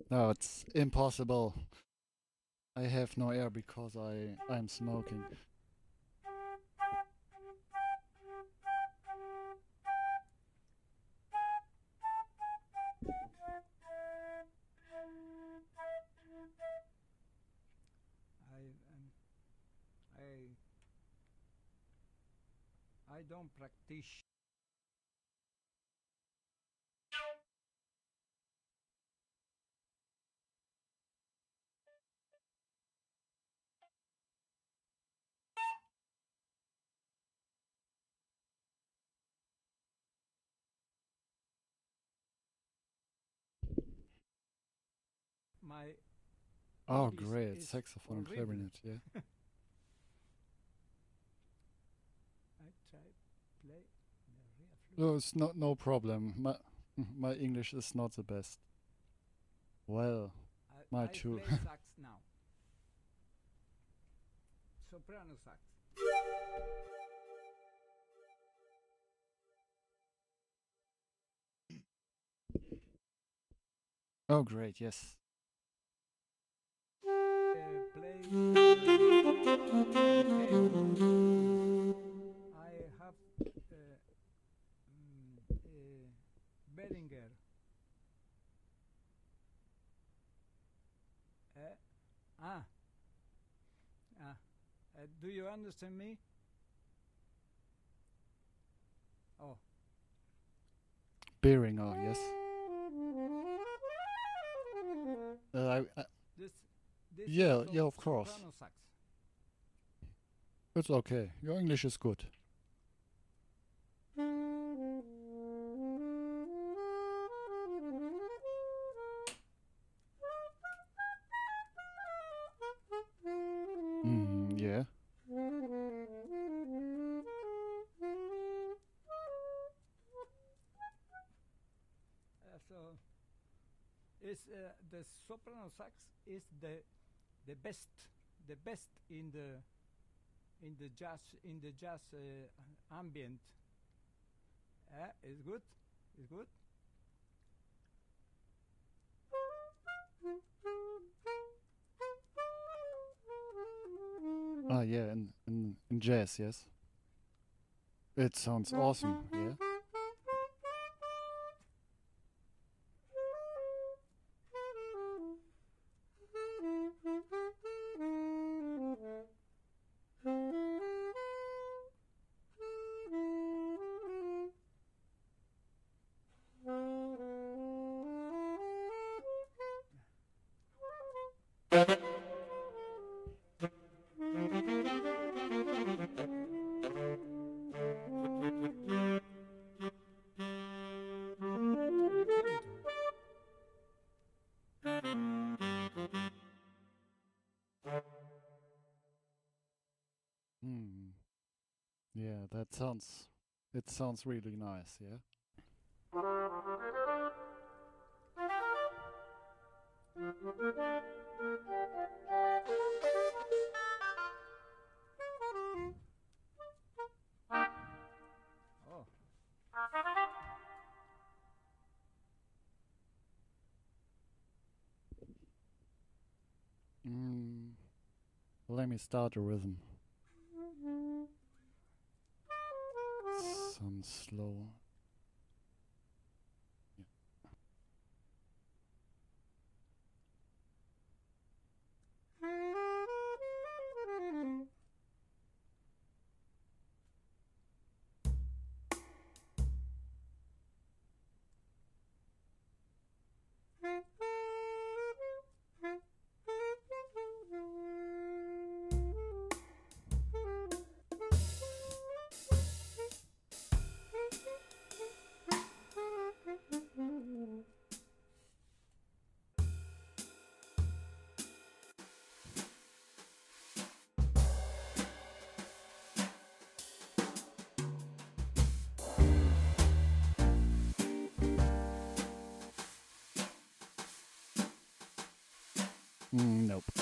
No, it's impossible. I have no air because I'm smoking. I I don't practice. My Oh, English great. is Saxophone and horrible. clarinet, yeah. I try play the real flute. No, it's no problem. My English is not the best. Well, my I too. play sax now. Soprano sax. Oh, great, yes. Play the keyboard. I have uh, Behringer. Uh, ah, ah. Do you understand me? Oh, Beringer, yes. this this is Yeah, yeah, of course. soprano sax. It's okay. Your English is good. Yeah. So is the soprano sax is the best in the jazz ambient. It's good. It's good. Ah, yeah, in jazz, yes. It sounds awesome, yeah. You can do. Hmm. Yeah, it sounds really nice, yeah. Oh, Mm, let me start a rhythm. Some slow. Yeah. Nope.